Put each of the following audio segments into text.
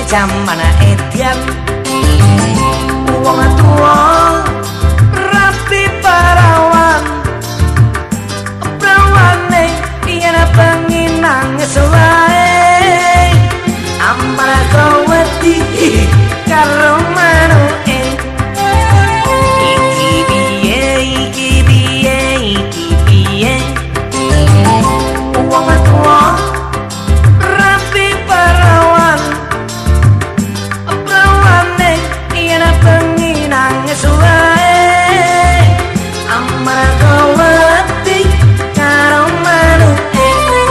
jaman edian wong tuwa rapi parawan prawane yen pengen nangis wae amarga wedi karo manuke iki piye wong tuwa rapi parawan prawane yen pengen nangis wae amarga wedi karo manuke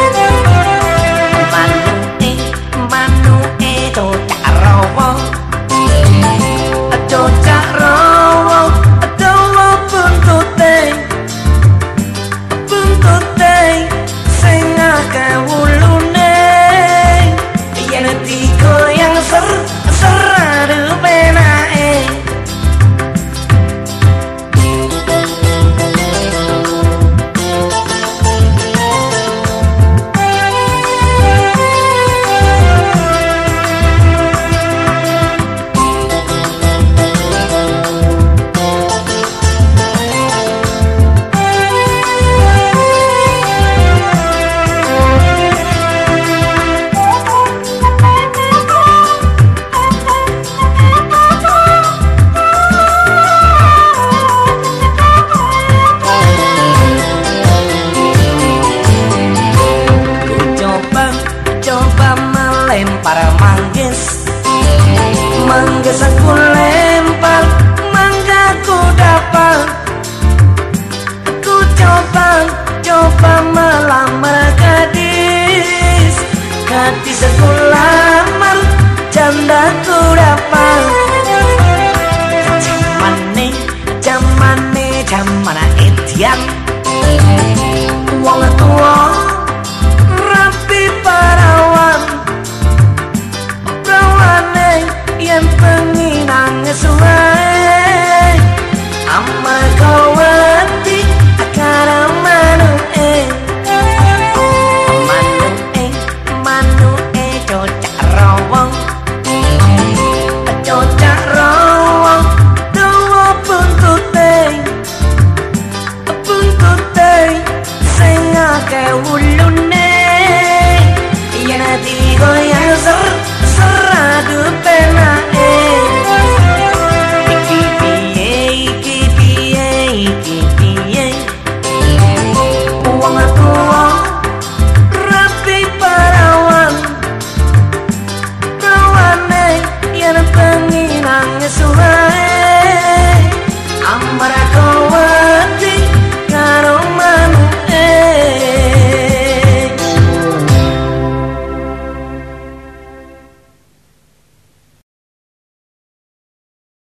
para manggis aku lempar mangga ku dapat ku coba melamar gadis aku lamar janda ku dapat jamane edian wong tua rapi parawan yen pengen nangis wae amarga wedi karo manuke cocak rawong dawa buntute sing akeh ulune yen ati goyang seradu pena